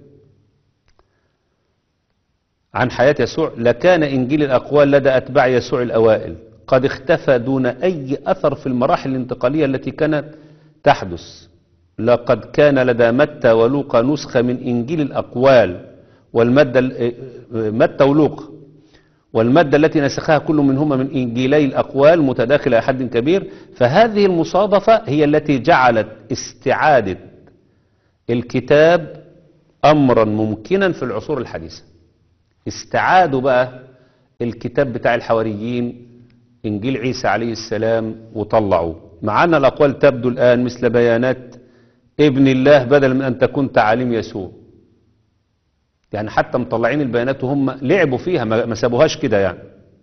عن حياة يسوع. لكان إنجيل الأقوال لدى أتباع يسوع الأوائل قد اختفى دون أي أثر في المراحل الانتقالية التي كانت تحدث. لقد كان لدى متى ولوقا نسخة من إنجيل الأقوال والمادة متى ولوقا والمادة التي نسخها كل منهما من إنجيلي الأقوال متداخلة إلى حد كبير. فهذه المصادفة هي التي جعلت استعادة الكتاب أمرا ممكنا في العصور الحديثة. استعادوا بقى الكتاب بتاع الحواريين إنجيل عيسى عليه السلام وطلعوا معنا الأقوال تبدو الآن مثل بيانات ابن الله بدل من أن تكون تعاليم يسوع. يعني حتى مطلعين البيانات وهم لعبوا فيها ما سابوهاش كده يعني.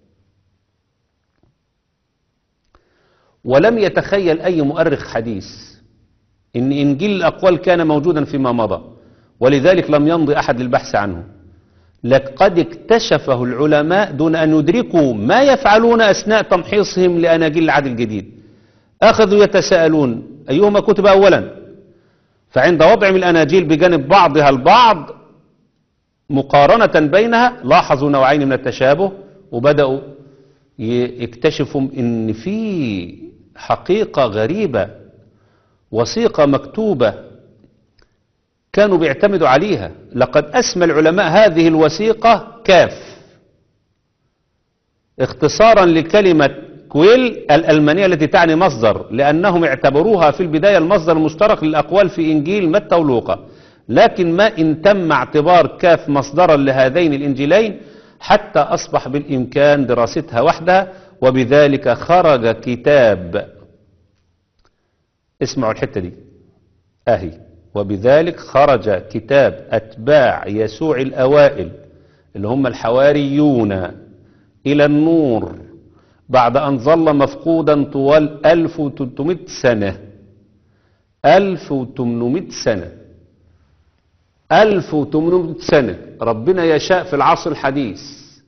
ولم يتخيل أي مؤرخ حديث إن إنجيل الأقوال كان موجودا فيما مضى، ولذلك لم يمضي أحد للبحث عنه. لقد اكتشفه العلماء دون أن يدركوا ما يفعلون أثناء تمحيصهم لأناجيل العهد الجديد. أخذوا يتساءلون أيهما كتب أولا، فعند وضعهم الأناجيل بجانب بعضها البعض مقارنة بينها لاحظوا نوعين من التشابه، وبدأوا يكتشفوا إن في حقيقة غريبة، وثيقة مكتوبة كانوا بيعتمدوا عليها. لقد أسمى العلماء هذه الوثيقة كاف، اختصارا لكلمة كويل الألمانية التي تعني مصدر، لأنهم اعتبروها في البداية المصدر المشترك للأقوال في إنجيل متى ولوقا، لكن ما إن تم اعتبار كاف مصدرا لهذين الإنجيلين حتى أصبح بالإمكان دراستها وحدها، وبذلك خرج كتاب، اسمعوا الحتة دي أهي، وبذلك خرج كتاب أتباع يسوع الأوائل اللي هم الحواريون إلى النور بعد أن ظل مفقودا طوال ألف وثلاثمائة سنة. ألف وثمانمائة سنة ألف وثمانمائة سنة ربنا يشاء في العصر الحديث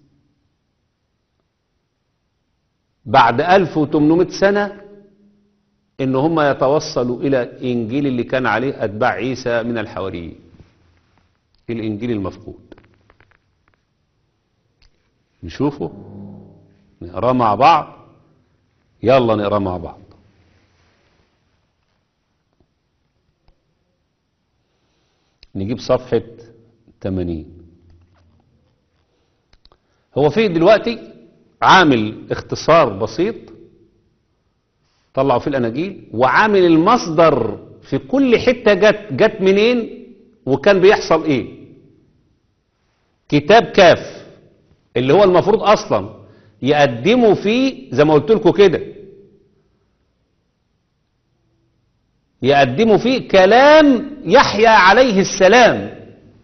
بعد ألف وثمانمائة سنة إن هم يتوصلوا إلى إنجيل اللي كان عليه أتباع عيسى من الحواريين، الإنجيل المفقود. نشوفه نقرأ مع بعض، يلا نقرأ مع بعض. نجيب صفحة ثمانين. هو فيه دلوقتي عامل اختصار بسيط طلعوا في الأناجيل، وعامل المصدر في كل حتة جت جت منين وكان بيحصل ايه. كتاب كاف اللي هو المفروض اصلا يقدموا فيه زي ما قلت لكم كده، يقدموا فيه كلام يحيى عليه السلام،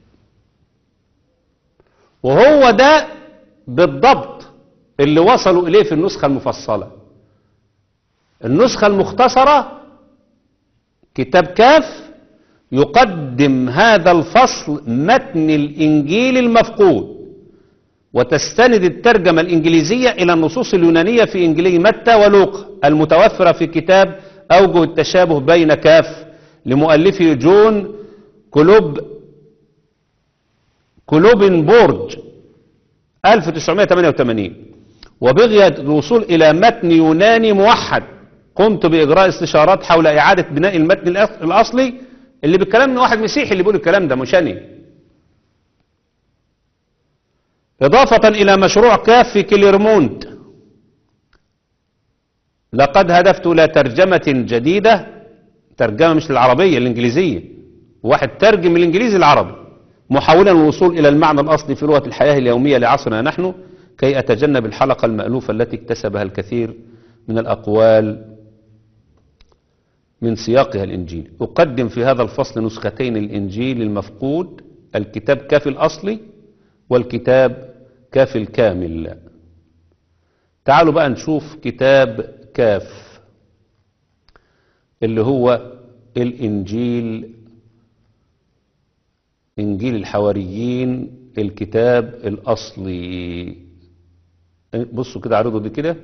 وهو ده بالضبط اللي وصلوا إليه في النسخة المفصلة. النسخة المختصرة كتاب كاف يقدم هذا الفصل متن الإنجيل المفقود، وتستند الترجمة الإنجليزية إلى النصوص اليونانية في إنجيلي متى ولوقا المتوفرة في كتاب أوجه التشابه بين كاف لمؤلفه جون كلوب كلوبنبورج ألف وتسعمائة وثمانية وثمانين. وبغية الوصول إلى متن يوناني موحد قمت بإجراء استشارات حول إعادة بناء المتن الأصلي، اللي بالكلام من واحد مسيحي اللي بيقول الكلام ده مش أنا، إضافة إلى مشروع كاف في كليرمونت. لقد هدفت إلى ترجمة جديدة، ترجمة مش العربية الإنجليزية، واحد ترجم الإنجليزي العربي، محاولا الوصول إلى المعنى الأصلي في لغة الحياة اليومية لعصرنا نحن، كي أتجنب الحلقة المألوفة التي اكتسبها الكثير من الأقوال من سياقها الإنجيلي. أقدم في هذا الفصل نسختين الإنجيل المفقود، الكتاب كاف الأصلي والكتاب كاف الكامل. تعالوا بقى نشوف كتاب كاف اللي هو الإنجيل، إنجيل الحواريين، الكتاب الأصلي. بصوا كده عرضوا دي كده،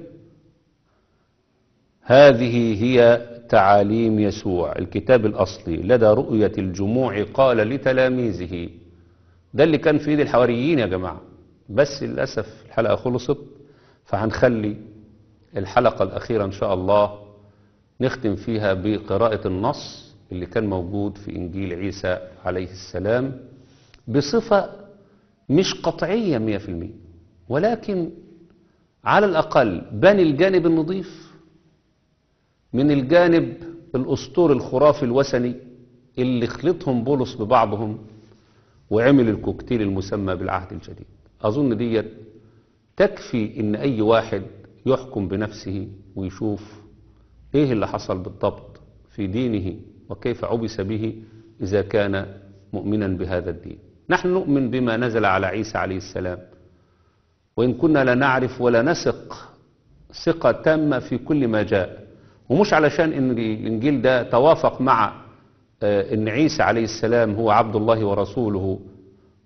هذه هي تعاليم يسوع الكتاب الأصلي لدى رؤية الجموع قال لتلاميذه. ده اللي كان في ايد الحواريين يا جماعة، بس للأسف الحلقة خلصت، فهنخلي الحلقة الأخيرة إن شاء الله نختم فيها بقراءة النص اللي كان موجود في إنجيل عيسى عليه السلام بصفة مش قطعية مية في المية، ولكن على الأقل بني الجانب النظيف من الجانب الأسطوري الخرافي الوثني اللي خلطهم بولس ببعضهم وعمل الكوكتيل المسمى بالعهد الجديد. أظن دي تكفي إن أي واحد يحكم بنفسه ويشوف إيه اللي حصل بالضبط في دينه وكيف عبس به إذا كان مؤمنا بهذا الدين. نحن نؤمن بما نزل على عيسى عليه السلام، وإن كنا لا نعرف ولا نثق ثقة تامة في كل ما جاء، ومش علشان إن الإنجيل ده توافق مع إن عيسى عليه السلام هو عبد الله ورسوله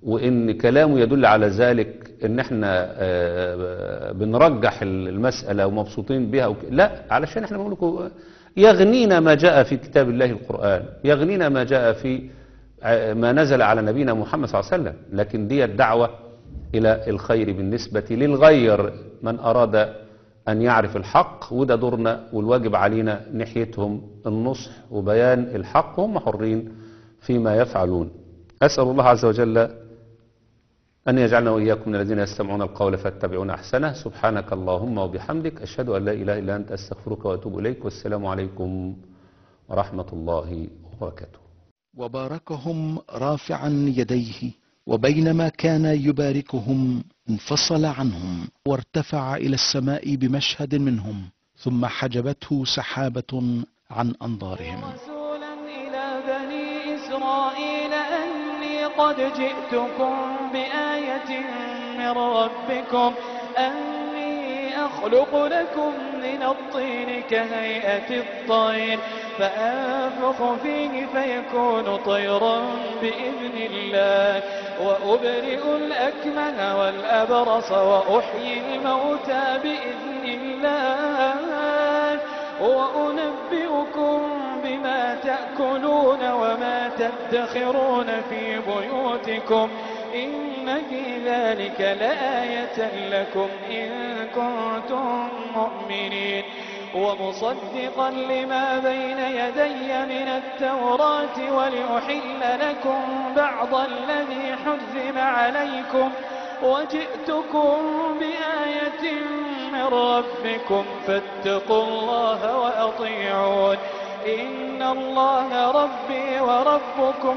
وإن كلامه يدل على ذلك، إن إحنا آه، بنرجح المسألة ومبسوطين بها وك... لا، علشان إحنا بنقول لكم يغنينا ما جاء في كتاب الله القرآن، يغنينا ما جاء في ع- ما نزل على نبينا محمد صلى الله عليه وسلم. لكن دي الدعوة إلى الخير بالنسبة للغير، من أراد أن يعرف الحق، وده دورنا والواجب علينا ناحيتهم النصح وبيان الحق، وهم حرين فيما يفعلون. أسأل الله عز وجل أن يجعلنا وإياكم من الذين يستمعون القول فاتبعون أحسنه. سبحانك اللهم وبحمدك، أشهد أن لا إله إلا أنت، أستغفرك وأتوب إليك، والسلام عليكم ورحمة الله وبركاته. وباركهم رافعا يديه، وبينما كان يباركهم انفصل عنهم وارتفع إلى السماء بمشهد منهم، ثم حجبته سحابة عن أنظارهم. رسولا إلى بني إسرائيل أني قد جئتكم بآية من ربكم أني أخلق لكم من الطين كهيئة الطير فأنفخ فيه فيكون طيرا بإذن الله وأبرئ الأكمه والأبرص وأحيي الموتى بإذن الله وأنبئكم بما تأكلون وما تدخرون في بيوتكم إن في ذلك لآية لكم إن كنتم مؤمنين ومصدقا لما بين يدي من التوراة ولأحل لكم بعض الذي حرم عليكم وجئتكم بآية من ربكم فاتقوا الله وأطيعون إن الله ربي وربكم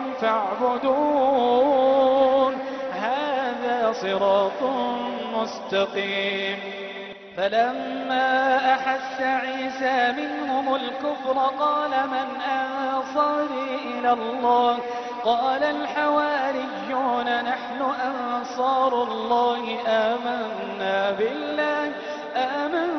فاعبدون هذا صراط مستقيم. فلما أحس عيسى منهم الكفر قال من أنصاري إلى الله قال الحواريون نحن أنصار الله آمنا بالله آمنا